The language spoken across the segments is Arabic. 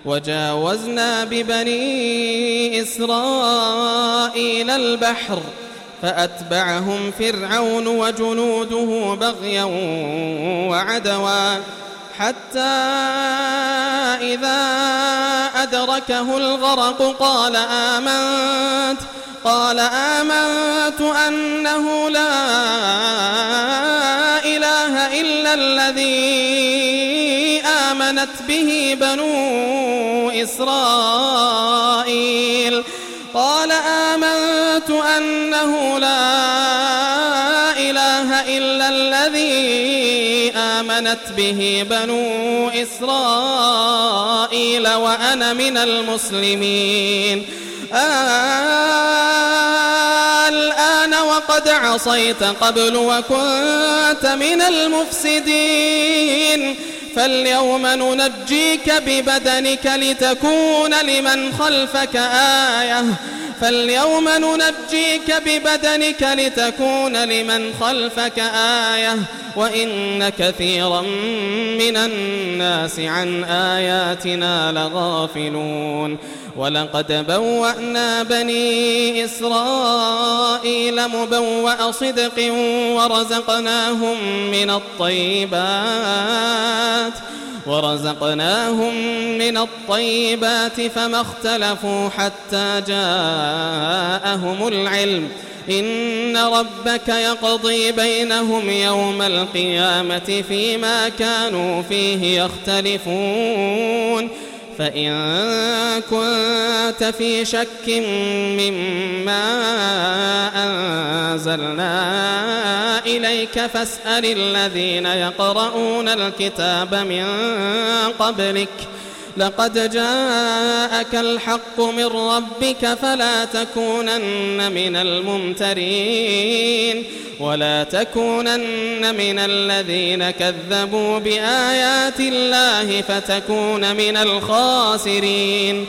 وجاوزنا ببني إسرائيل البحر فأتبعهم فرعون وجنوده بغيا وعدوا حتى إذا أدركه الغرق قال آمنت أنه لا إله إلا الذي آمنت به بنو إسرائيل وأنا من المسلمين الآن وقد عصيت قبل وكنت من المفسدين فاليوم ننجيك ببدنك لتكون لمن خلفك آية وإن كثيرا من الناس عن آياتنا لغافلون ولقد بوأنا بني إسرائيل مبوأ صدق ورزقناهم من الطيبات فما اختلفوا حتى جاءهم العلم إن ربك يقضي بينهم يوم القيامة فيما كانوا فيه يختلفون فإن كنت في شك مما أنزلنا إليك فاسأل الذين يقرؤون الكتاب من قبلك لقد جاءك الحق من ربك فلا تكونن من الممترين ولا تكونن من الذين كذبوا بآيات الله فتكون من الخاسرين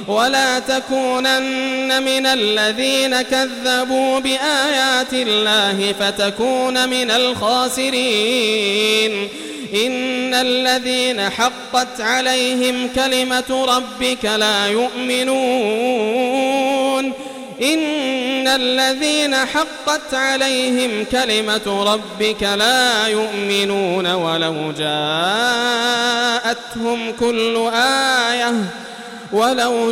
إن الذين حقت عليهم كلمة ربك لا يؤمنون ولو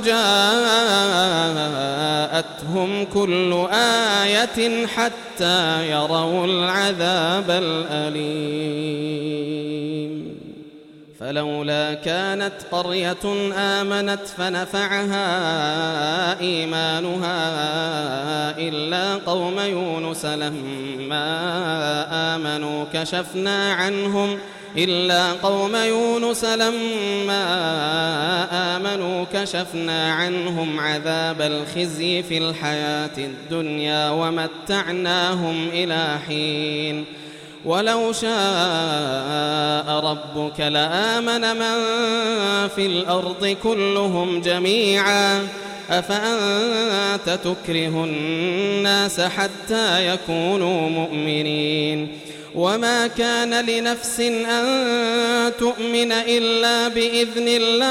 جاءتهم كل آية حتى يروا العذاب الأليم فلولا كانت قرية آمنت فنفعها إيمانها إلا قوم يونس لما آمنوا كشفنا عنهم عذاب الخزي في الحياة الدنيا ومتعناهم إلى حين ولو شاء ربك لآمن من في الأرض كلهم جميعا أفأنت تكره الناس حتى يكونوا مؤمنين وما كان لنفس أن تؤمن إلا بإذن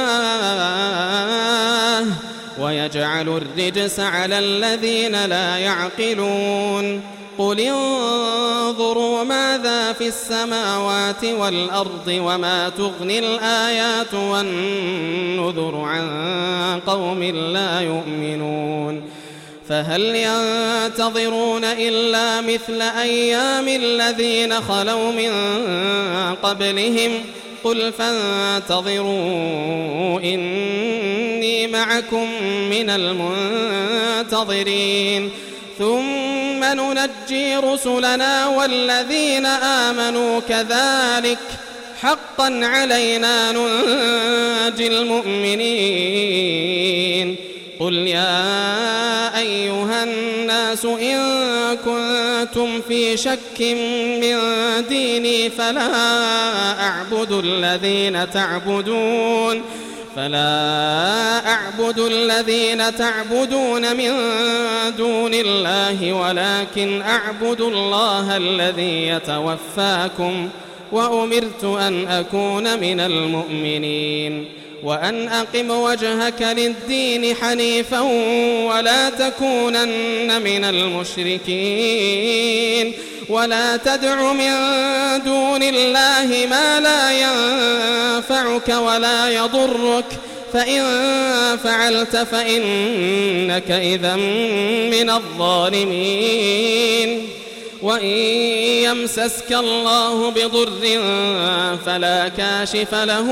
الله ويجعل الرجس على الذين لا يعقلون قل انظروا ماذا في السماوات والأرض وما تغني الآيات والنذر عن قوم لا يؤمنون فهل ينتظرون إلا مثل أيام الذين خلوا من قبلهم قل فانتظروا إني معكم من المنتظرين ثم ننجي رسلنا والذين آمنوا كذلك حقا علينا ننجي المؤمنين قل يا أيها الناس إن كنتم في شك من ديني فلا أعبد الذين تعبدون من دون الله ولكن أعبد الله الذي يتوفاكم وأمرت أن أكون من المؤمنين وأن أقم وجهك للدين حنيفا ولا تكونن من المشركين ولا تدع من دون الله ما لا ينفعك ولا يضرك فإن فعلت فإنك إذا من الظالمين وإن يمسسك الله بضر فلا كاشف له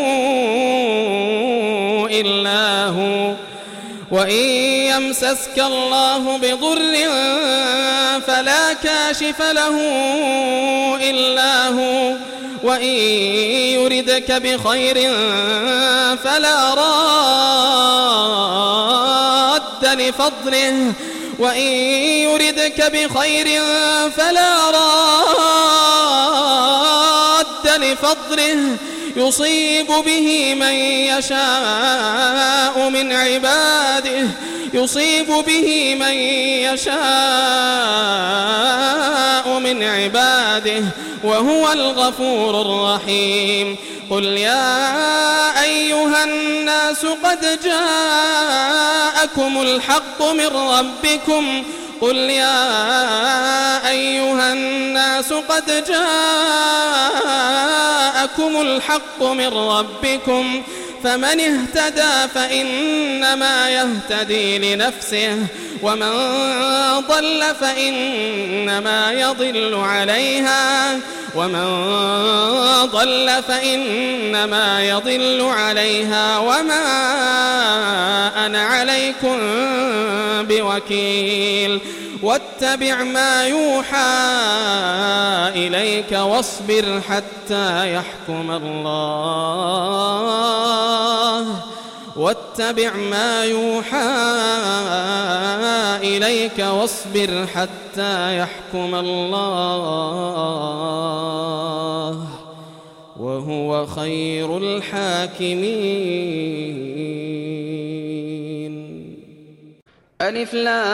إلا هو وإن يمسسك الله بضر فلا كاشف له إلا هو وإن يردك بخير فلا راد لفضله وإن يردك بخير فلا راد لفضله يصيب به من يشاء من عباده وهو الغفور الرحيم قل يا أيها الناس قد جاءكم الحق من ربكم فمن اهتدى فإنما يهتدي لنفسه ومن ضل فإنما يضل عليها وما أنا عليكم بوكيل واتبع ما يوحى إليك واصبر حتى يحكم الله واتبع ما يوحى إليك واصبر حتى يحكم الله وهو خير الحاكمين. ألف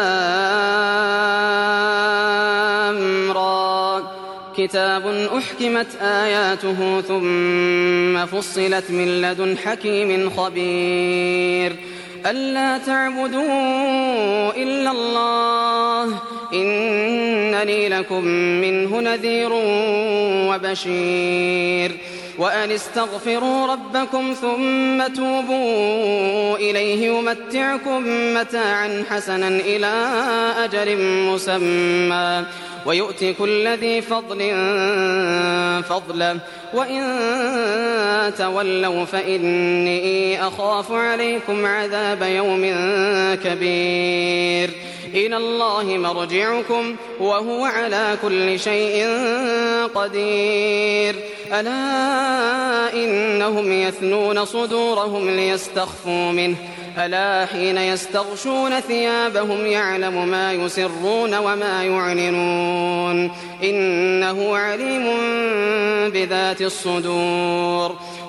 لام را كتاب أحكمت آياته ثم فصلت من لدن حكيم خبير ألا تعبدوا إلا الله إنني لكم منه نذير وبشير وأن استغفروا ربكم ثم توبوا إليه يمتعكم متاعا حسنا إلى أجل مسمى ويؤتي كل ذي فضل فضله وإن تولوا فإني أخاف عليكم عذاب يوم كبير إلى الله مرجعكم وهو على كل شيء قدير ألا إنهم يثنون صدورهم ليستخفوا منه ألا حين يستغشون ثيابهم يعلم ما يسرون وما يعلنون إنه عليم بذات الصدور